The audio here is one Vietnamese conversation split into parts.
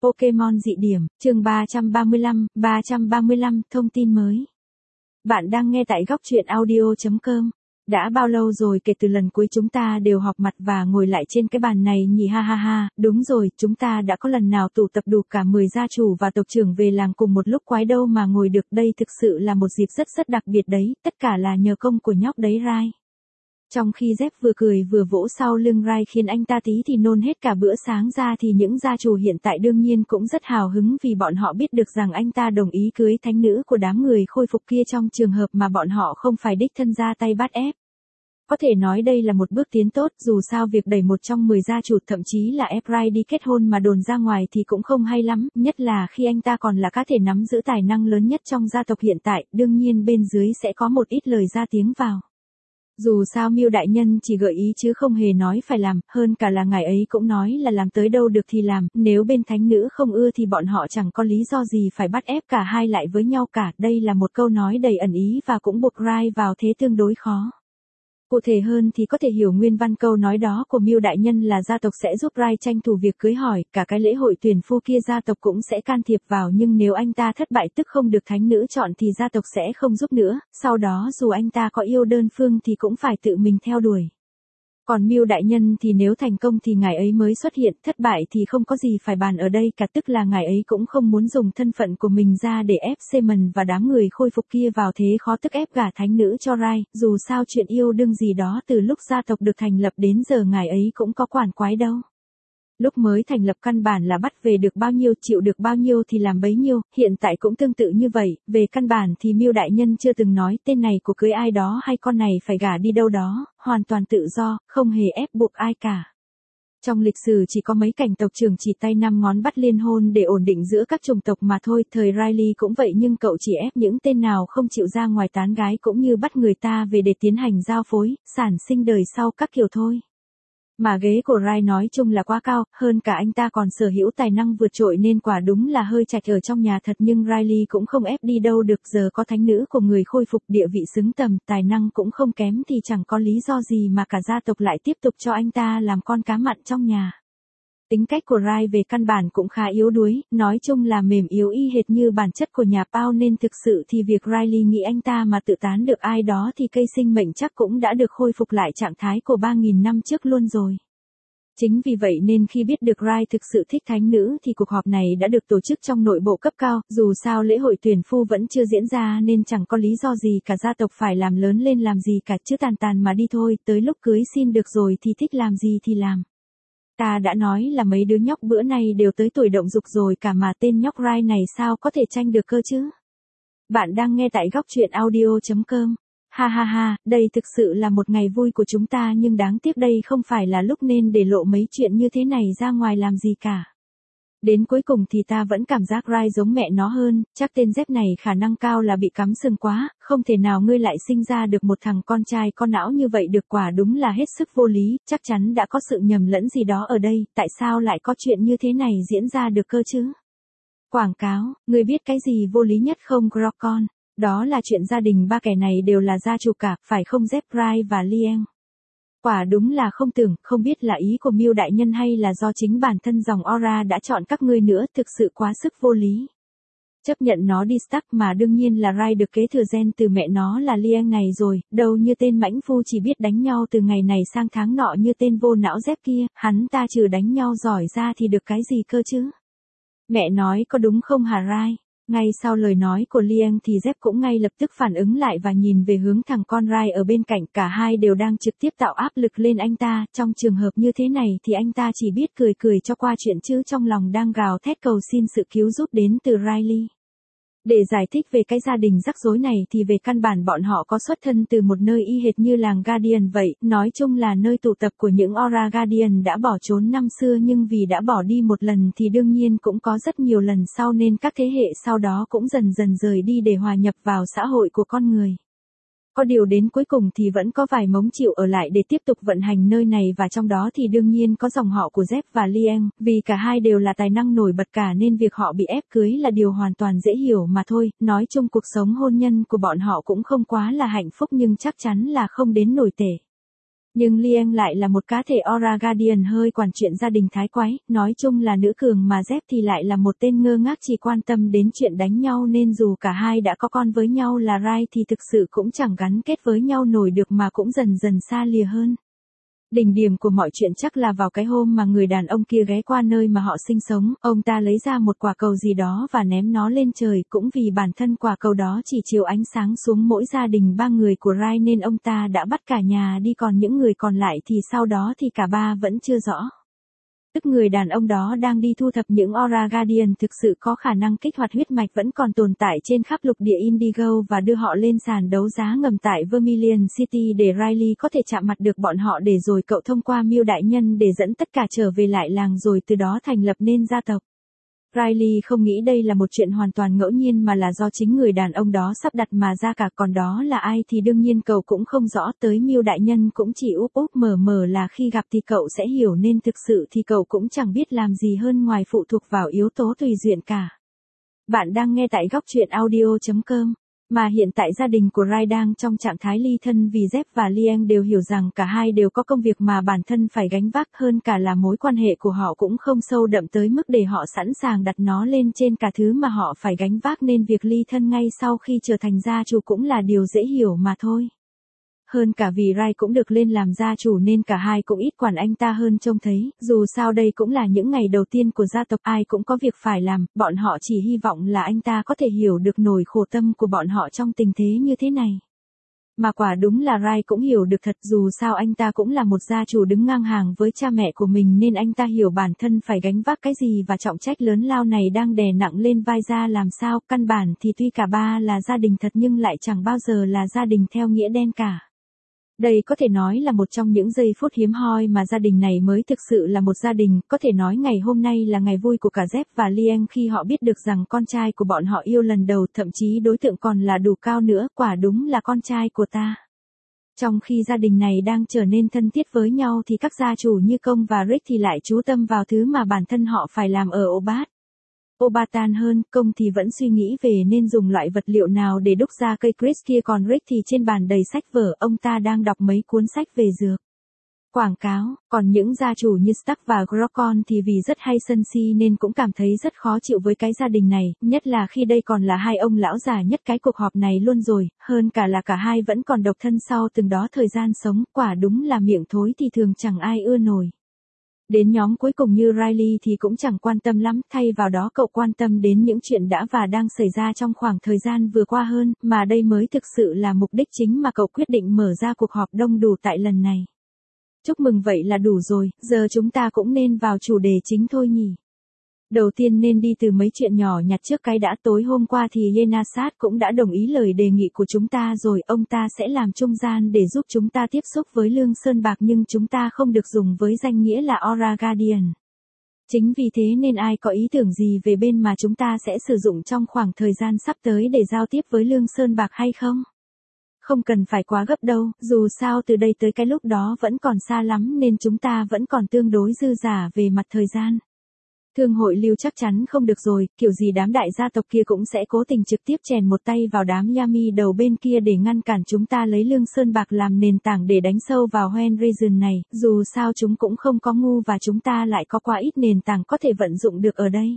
Pokemon dị điểm, chương 335, thông tin mới. Bạn đang nghe tại góc truyện audio.com. Đã bao lâu rồi kể từ lần cuối chúng ta đều họp mặt và ngồi lại trên cái bàn này nhỉ, ha ha ha, đúng rồi, chúng ta đã có lần nào tụ tập đủ cả 10 gia chủ và tộc trưởng về làng cùng một lúc quái đâu mà ngồi được, đây thực sự là một dịp rất đặc biệt đấy, tất cả là nhờ công của nhóc đấy Rai. Trong khi Jeff vừa cười vừa vỗ sau lưng Rai khiến anh ta tí thì nôn hết cả bữa sáng ra, thì những gia chủ hiện tại đương nhiên cũng rất hào hứng vì bọn họ biết được rằng anh ta đồng ý cưới thánh nữ của đám người khôi phục kia trong trường hợp mà bọn họ không phải đích thân ra tay bắt ép. Có thể nói đây là một bước tiến tốt, dù sao việc đẩy một trong 10 gia chủ thậm chí là ép Rai đi kết hôn mà đồn ra ngoài thì cũng không hay lắm, nhất là khi anh ta còn là cá thể nắm giữ tài năng lớn nhất trong gia tộc hiện tại, đương nhiên bên dưới sẽ có một ít lời ra tiếng vào. Dù sao Miêu đại nhân chỉ gợi ý chứ không hề nói phải làm, hơn cả là ngài ấy cũng nói là làm tới đâu được thì làm, nếu bên thánh nữ không ưa thì bọn họ chẳng có lý do gì phải bắt ép cả hai lại với nhau cả, đây là một câu nói đầy ẩn ý và cũng buộc Rai vào thế tương đối khó. Cụ thể hơn thì có thể hiểu nguyên văn câu nói đó của Miêu đại nhân là gia tộc sẽ giúp Rai tranh thủ việc cưới hỏi, cả cái lễ hội tuyển phu kia gia tộc cũng sẽ can thiệp vào, nhưng nếu anh ta thất bại tức không được thánh nữ chọn thì gia tộc sẽ không giúp nữa, sau đó dù anh ta có yêu đơn phương thì cũng phải tự mình theo đuổi. Còn Miêu đại nhân thì nếu thành công thì ngài ấy mới xuất hiện, thất bại thì không có gì phải bàn ở đây cả, tức là ngài ấy cũng không muốn dùng thân phận của mình ra để ép Simon và đám người khôi phục kia vào thế khó, tức ép gả thánh nữ cho Rai, dù sao chuyện yêu đương gì đó từ lúc gia tộc được thành lập đến giờ ngài ấy cũng có quản quái đâu. Lúc mới thành lập căn bản là bắt về được bao nhiêu chịu được bao nhiêu thì làm bấy nhiêu, hiện tại cũng tương tự như vậy, về căn bản thì Miêu đại nhân chưa từng nói tên này của cưới ai đó hay con này phải gả đi đâu đó, hoàn toàn tự do, không hề ép buộc ai cả. Trong lịch sử chỉ có mấy cảnh tộc trưởng chỉ tay 5 ngón bắt liên hôn để ổn định giữa các chủng tộc mà thôi, thời Riley cũng vậy nhưng cậu chỉ ép những tên nào không chịu ra ngoài tán gái cũng như bắt người ta về để tiến hành giao phối, sản sinh đời sau các kiểu thôi. Mà ghế của Rai nói chung là quá cao, hơn cả anh ta còn sở hữu tài năng vượt trội nên quả đúng là hơi chạch ở trong nhà thật, nhưng Riley cũng không ép đi đâu được, giờ có thánh nữ của người khôi phục, địa vị xứng tầm, tài năng cũng không kém thì chẳng có lý do gì mà cả gia tộc lại tiếp tục cho anh ta làm con cá mặn trong nhà. Tính cách của Rai về căn bản cũng khá yếu đuối, nói chung là mềm yếu y hệt như bản chất của nhà Pao, nên thực sự thì việc Riley nghĩ anh ta mà tự tán được ai đó thì cây sinh mệnh chắc cũng đã được khôi phục lại trạng thái của 3.000 năm trước luôn rồi. Chính vì vậy nên khi biết được Rai thực sự thích thánh nữ thì cuộc họp này đã được tổ chức trong nội bộ cấp cao, dù sao lễ hội tuyển phu vẫn chưa diễn ra nên chẳng có lý do gì cả gia tộc phải làm lớn lên làm gì cả, chứ tàn tàn mà đi thôi, tới lúc cưới xin được rồi thì thích làm gì thì làm. Ta đã nói là mấy đứa nhóc bữa nay đều tới tuổi động dục rồi cả mà tên nhóc Rai này sao có thể tranh được cơ chứ. Bạn đang nghe tại góc truyện audio.com. Ha ha ha, đây thực sự là một ngày vui của chúng ta nhưng đáng tiếc đây không phải là lúc nên để lộ mấy chuyện như thế này ra ngoài làm gì cả. Đến cuối cùng thì ta vẫn cảm giác Rai giống mẹ nó hơn, chắc tên Jeff này khả năng cao là bị cắm sừng quá, không thể nào ngươi lại sinh ra được một thằng con trai con não như vậy được, quả đúng là hết sức vô lý, chắc chắn đã có sự nhầm lẫn gì đó ở đây, tại sao lại có chuyện như thế này diễn ra được cơ chứ? Quảng cáo, ngươi biết cái gì vô lý nhất không Grokon? Đó là chuyện gia đình ba kẻ này đều là gia chủ cả, phải không Jeff, Rai và Liang? Quả đúng là không tưởng, không biết là ý của Miêu đại nhân hay là do chính bản thân dòng Aura đã chọn các ngươi nữa, thực sự quá sức vô lý. Chấp nhận nó đi Stark, mà đương nhiên là Rai được kế thừa gen từ mẹ nó là Liang này rồi, đâu như tên mãnh phu chỉ biết đánh nhau từ ngày này sang tháng nọ như tên vô não Jeff kia, hắn ta trừ đánh nhau giỏi ra thì được cái gì cơ chứ? Mẹ nói có đúng không hả Rai? Ngay sau lời nói của Liang thì Jeff cũng ngay lập tức phản ứng lại và nhìn về hướng thằng con Rai ở bên cạnh, cả hai đều đang trực tiếp tạo áp lực lên anh ta, trong trường hợp như thế này thì anh ta chỉ biết cười cười cho qua chuyện chứ trong lòng đang gào thét cầu xin sự cứu giúp đến từ Riley. Để giải thích về cái gia đình rắc rối này thì về căn bản bọn họ có xuất thân từ một nơi y hệt như làng Guardian vậy, nói chung là nơi tụ tập của những Aura Guardian đã bỏ trốn năm xưa, nhưng vì đã bỏ đi một lần thì đương nhiên cũng có rất nhiều lần sau nên các thế hệ sau đó cũng dần dần rời đi để hòa nhập vào xã hội của con người. Có điều đến cuối cùng thì vẫn có vài mống chịu ở lại để tiếp tục vận hành nơi này, và trong đó thì đương nhiên có dòng họ của Jeff và Liang, vì cả hai đều là tài năng nổi bật cả nên việc họ bị ép cưới là điều hoàn toàn dễ hiểu mà thôi, nói chung cuộc sống hôn nhân của bọn họ cũng không quá là hạnh phúc nhưng chắc chắn là không đến nổi tệ. Nhưng Liang lại là một cá thể Aura Guardian hơi quản chuyện gia đình thái quái, nói chung là nữ cường mà Jeff thì lại là một tên ngơ ngác chỉ quan tâm đến chuyện đánh nhau nên dù cả hai đã có con với nhau là Rai thì thực sự cũng chẳng gắn kết với nhau nổi được mà cũng dần dần xa lìa hơn. Đỉnh điểm của mọi chuyện chắc là vào cái hôm mà người đàn ông kia ghé qua nơi mà họ sinh sống, ông ta lấy ra một quả cầu gì đó và ném nó lên trời, cũng vì bản thân quả cầu đó chỉ chiếu ánh sáng xuống mỗi gia đình 3 người của Rai nên ông ta đã bắt cả nhà đi, còn những người còn lại thì sau đó thì cả ba vẫn chưa rõ. Tức người đàn ông đó đang đi thu thập những Aura Guardian thực sự có khả năng kích hoạt huyết mạch vẫn còn tồn tại trên khắp lục địa Indigo và đưa họ lên sàn đấu giá ngầm tại Vermilion City để Riley có thể chạm mặt được bọn họ để rồi cậu thông qua Miêu đại nhân để dẫn tất cả trở về lại làng rồi từ đó thành lập nên gia tộc. Riley không nghĩ đây là một chuyện hoàn toàn ngẫu nhiên mà là do chính người đàn ông đó sắp đặt mà ra cả, còn đó là ai thì đương nhiên cậu cũng không rõ, tới Miêu đại nhân cũng chỉ úp úp mở mở là khi gặp thì cậu sẽ hiểu, nên thực sự thì cậu cũng chẳng biết làm gì hơn ngoài phụ thuộc vào yếu tố tùy duyên cả. Bạn đang nghe tại góc truyện audio.com. Mà hiện tại gia đình của Rai đang trong trạng thái ly thân vì Jeff và Liang đều hiểu rằng cả hai đều có công việc mà bản thân phải gánh vác, hơn cả là mối quan hệ của họ cũng không sâu đậm tới mức để họ sẵn sàng đặt nó lên trên cả thứ mà họ phải gánh vác, nên việc ly thân ngay sau khi trở thành gia chủ cũng là điều dễ hiểu mà thôi. Hơn cả vì Rai cũng được lên làm gia chủ nên cả hai cũng ít quản anh ta hơn trông thấy, dù sao đây cũng là những ngày đầu tiên của gia tộc, ai cũng có việc phải làm, bọn họ chỉ hy vọng là anh ta có thể hiểu được nỗi khổ tâm của bọn họ trong tình thế như thế này. Mà quả đúng là Rai cũng hiểu được thật, dù sao anh ta cũng là một gia chủ đứng ngang hàng với cha mẹ của mình nên anh ta hiểu bản thân phải gánh vác cái gì và trọng trách lớn lao này đang đè nặng lên vai ra làm sao. Căn bản thì tuy cả ba là gia đình thật nhưng lại chẳng bao giờ là gia đình theo nghĩa đen cả. Đây có thể nói là một trong những giây phút hiếm hoi mà gia đình này mới thực sự là một gia đình, có thể nói ngày hôm nay là ngày vui của cả Jeff và Liang khi họ biết được rằng con trai của bọn họ yêu lần đầu, thậm chí đối tượng còn là đủ cao nữa, quả đúng là con trai của ta. Trong khi gia đình này đang trở nên thân thiết với nhau thì các gia chủ như Công và Rick thì lại chú tâm vào thứ mà bản thân họ phải làm ở Obat. Obatan hơn, Công thì vẫn suy nghĩ về nên dùng loại vật liệu nào để đúc ra cây Chris kia, còn Rick thì trên bàn đầy sách vở, ông ta đang đọc mấy cuốn sách về dược. Quảng cáo, còn những gia chủ như Stark và Grokon thì vì rất hay sân si nên cũng cảm thấy rất khó chịu với cái gia đình này, nhất là khi đây còn là hai ông lão già nhất cái cuộc họp này luôn rồi, hơn cả là cả hai vẫn còn độc thân sau từng đó thời gian sống, quả đúng là miệng thối thì thường chẳng ai ưa nổi. Đến nhóm cuối cùng như Riley thì cũng chẳng quan tâm lắm, thay vào đó cậu quan tâm đến những chuyện đã và đang xảy ra trong khoảng thời gian vừa qua hơn, mà đây mới thực sự là mục đích chính mà cậu quyết định mở ra cuộc họp đông đủ tại lần này. Chúc mừng, vậy là đủ rồi, giờ chúng ta cũng nên vào chủ đề chính thôi nhỉ. Đầu tiên nên đi từ mấy chuyện nhỏ nhặt trước cái đã. Tối hôm qua thì Yenasat cũng đã đồng ý lời đề nghị của chúng ta rồi, ông ta sẽ làm trung gian để giúp chúng ta tiếp xúc với Lương Sơn Bạc, nhưng chúng ta không được dùng với danh nghĩa là Aura Guardian. Chính vì thế nên ai có ý tưởng gì về bên mà chúng ta sẽ sử dụng trong khoảng thời gian sắp tới để giao tiếp với Lương Sơn Bạc hay không? Không cần phải quá gấp đâu, dù sao từ đây tới cái lúc đó vẫn còn xa lắm nên chúng ta vẫn còn tương đối dư dả về mặt thời gian. Thương hội Lưu chắc chắn không được rồi, kiểu gì đám đại gia tộc kia cũng sẽ cố tình trực tiếp chèn một tay vào đám Yami đầu bên kia để ngăn cản chúng ta lấy Lương Sơn Bạc làm nền tảng để đánh sâu vào Hoenn Region này, dù sao chúng cũng không có ngu và chúng ta lại có quá ít nền tảng có thể vận dụng được ở đây.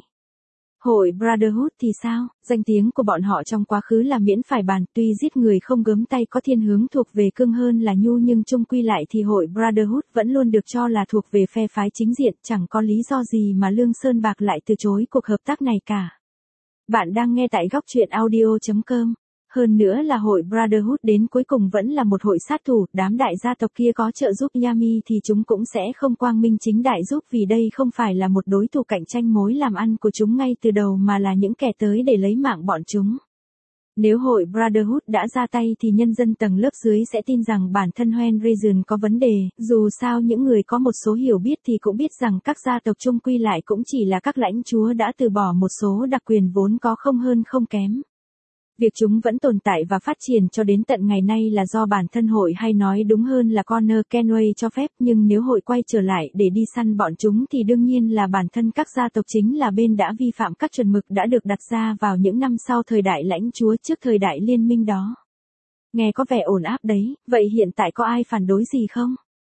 Hội Brotherhood thì sao? Danh tiếng của bọn họ trong quá khứ là miễn phải bàn, tuy giết người không gớm tay có thiên hướng thuộc về cương hơn là nhu, nhưng chung quy lại thì hội Brotherhood vẫn luôn được cho là thuộc về phe phái chính diện, chẳng có lý do gì mà Lương Sơn Bạc lại từ chối cuộc hợp tác này cả. Bạn đang nghe tại góc truyện audio.com. Hơn nữa là hội Brotherhood đến cuối cùng vẫn là một hội sát thủ, đám đại gia tộc kia có trợ giúp Yami thì chúng cũng sẽ không quang minh chính đại giúp, vì đây không phải là một đối thủ cạnh tranh mối làm ăn của chúng ngay từ đầu mà là những kẻ tới để lấy mạng bọn chúng. Nếu hội Brotherhood đã ra tay thì nhân dân tầng lớp dưới sẽ tin rằng bản thân Hoenn Region có vấn đề, dù sao những người có một số hiểu biết thì cũng biết rằng các gia tộc chung quy lại cũng chỉ là các lãnh chúa đã từ bỏ một số đặc quyền vốn có, không hơn không kém. Việc chúng vẫn tồn tại và phát triển cho đến tận ngày nay là do bản thân hội, hay nói đúng hơn là Connor Kenway cho phép, nhưng nếu hội quay trở lại để đi săn bọn chúng thì đương nhiên là bản thân các gia tộc chính là bên đã vi phạm các chuẩn mực đã được đặt ra vào những năm sau thời đại lãnh chúa trước thời đại liên minh đó. Nghe có vẻ ổn áp đấy, vậy hiện tại có ai phản đối gì không?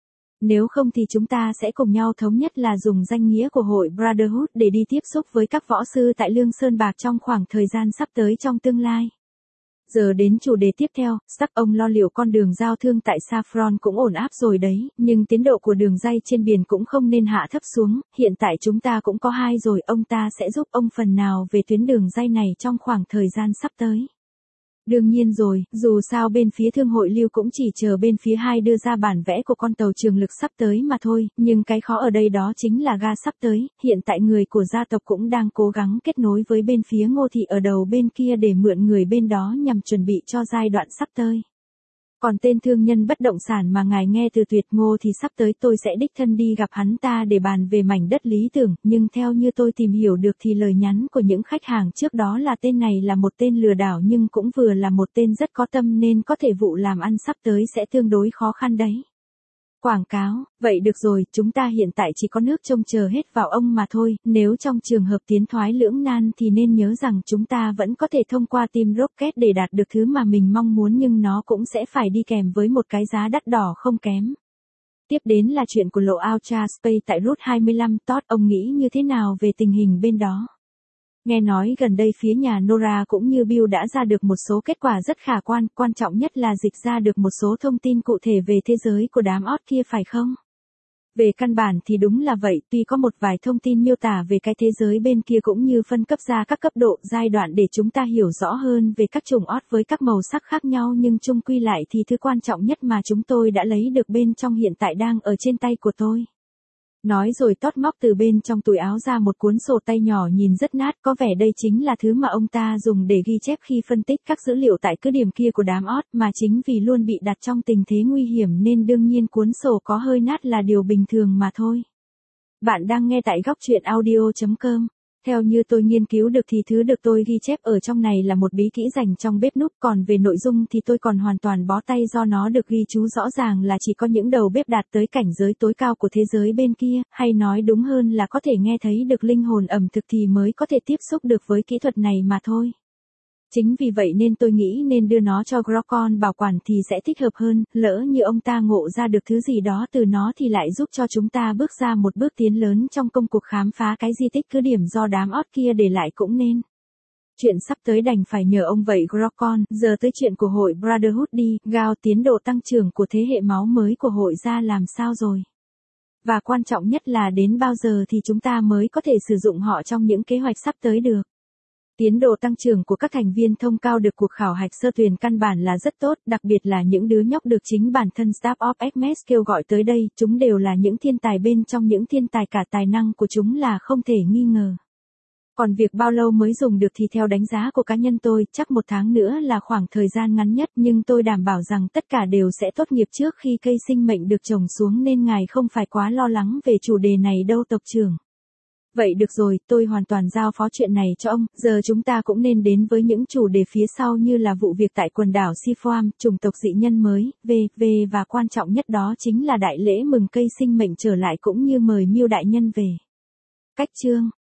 Nếu không thì chúng ta sẽ cùng nhau thống nhất là dùng danh nghĩa của hội Brotherhood để đi tiếp xúc với các võ sư tại Lương Sơn Bạc trong khoảng thời gian sắp tới trong tương lai. Giờ đến chủ đề tiếp theo, sắc ông lo liệu con đường giao thương tại Saffron cũng ổn áp rồi đấy, nhưng tiến độ của đường ray trên biển cũng không nên hạ thấp xuống, hiện tại chúng ta cũng có 2 rồi, ông ta sẽ giúp ông phần nào về tuyến đường ray này trong khoảng thời gian sắp tới. Đương nhiên rồi, dù sao bên phía thương hội Lưu cũng chỉ chờ bên phía 2 đưa ra bản vẽ của con tàu trường lực sắp tới mà thôi, nhưng cái khó ở đây đó chính là ga sắp tới, hiện tại người của gia tộc cũng đang cố gắng kết nối với bên phía Ngô Thị ở đầu bên kia để mượn người bên đó nhằm chuẩn bị cho giai đoạn sắp tới. Còn tên thương nhân bất động sản mà ngài nghe từ Tuyệt Ngô thì sắp tới tôi sẽ đích thân đi gặp hắn ta để bàn về mảnh đất lý tưởng, nhưng theo như tôi tìm hiểu được thì lời nhắn của những khách hàng trước đó là tên này là một tên lừa đảo nhưng cũng vừa là một tên rất có tâm nên có thể vụ làm ăn sắp tới sẽ tương đối khó khăn đấy. Quảng cáo, vậy được rồi, chúng ta hiện tại chỉ có nước trông chờ hết vào ông mà thôi, nếu trong trường hợp tiến thoái lưỡng nan thì nên nhớ rằng chúng ta vẫn có thể thông qua Team Rocket để đạt được thứ mà mình mong muốn nhưng nó cũng sẽ phải đi kèm với một cái giá đắt đỏ không kém. Tiếp đến là chuyện của lộ Ultra Space tại Route 25, Todd, ông nghĩ như thế nào về tình hình bên đó? Nghe nói gần đây phía nhà Nora cũng như Bill đã ra được một số kết quả rất khả quan trọng nhất là dịch ra được một số thông tin cụ thể về thế giới của đám ót kia phải không? Về căn bản thì đúng là vậy, tuy có một vài thông tin miêu tả về cái thế giới bên kia cũng như phân cấp ra các cấp độ giai đoạn để chúng ta hiểu rõ hơn về các chủng ót với các màu sắc khác nhau nhưng chung quy lại thì thứ quan trọng nhất mà chúng tôi đã lấy được bên trong hiện tại đang ở trên tay của tôi. Nói rồi Todd móc từ bên trong túi áo ra một cuốn sổ tay nhỏ nhìn rất nát, có vẻ đây chính là thứ mà ông ta dùng để ghi chép khi phân tích các dữ liệu tại cứ điểm kia của đám ót, mà chính vì luôn bị đặt trong tình thế nguy hiểm nên đương nhiên cuốn sổ có hơi nát là điều bình thường mà thôi. Bạn đang nghe tại góc truyện audio.com. Theo như tôi nghiên cứu được thì thứ được tôi ghi chép ở trong này là một bí kỹ dành trong bếp núc, còn về nội dung thì tôi còn hoàn toàn bó tay do nó được ghi chú rõ ràng là chỉ có những đầu bếp đạt tới cảnh giới tối cao của thế giới bên kia, hay nói đúng hơn là có thể nghe thấy được linh hồn ẩm thực thì mới có thể tiếp xúc được với kỹ thuật này mà thôi. Chính vì vậy nên tôi nghĩ nên đưa nó cho Grokon bảo quản thì sẽ thích hợp hơn, lỡ như ông ta ngộ ra được thứ gì đó từ nó thì lại giúp cho chúng ta bước ra một bước tiến lớn trong công cuộc khám phá cái di tích cứ điểm do đám ót kia để lại cũng nên. Chuyện sắp tới đành phải nhờ ông vậy Grokon, giờ tới chuyện của hội Brotherhood đi, Gao, tiến độ tăng trưởng của thế hệ máu mới của hội ra làm sao rồi? Và quan trọng nhất là đến bao giờ thì chúng ta mới có thể sử dụng họ trong những kế hoạch sắp tới được? Tiến độ tăng trưởng của các thành viên thông cao được cuộc khảo hạch sơ tuyển căn bản là rất tốt, đặc biệt là những đứa nhóc được chính bản thân Staff of Xmas kêu gọi tới đây, chúng đều là những thiên tài bên trong những thiên tài, cả tài năng của chúng là không thể nghi ngờ. Còn việc bao lâu mới dùng được thì theo đánh giá của cá nhân tôi, chắc 1 tháng nữa là khoảng thời gian ngắn nhất, nhưng tôi đảm bảo rằng tất cả đều sẽ tốt nghiệp trước khi cây sinh mệnh được trồng xuống nên ngài không phải quá lo lắng về chủ đề này đâu tộc trưởng. Vậy được rồi, tôi hoàn toàn giao phó chuyện này cho ông, giờ chúng ta cũng nên đến với những chủ đề phía sau như là vụ việc tại quần đảo Sifoam, chủng tộc dị nhân mới, và quan trọng nhất đó chính là đại lễ mừng cây sinh mệnh trở lại cũng như mời Miêu đại nhân về. Cách chương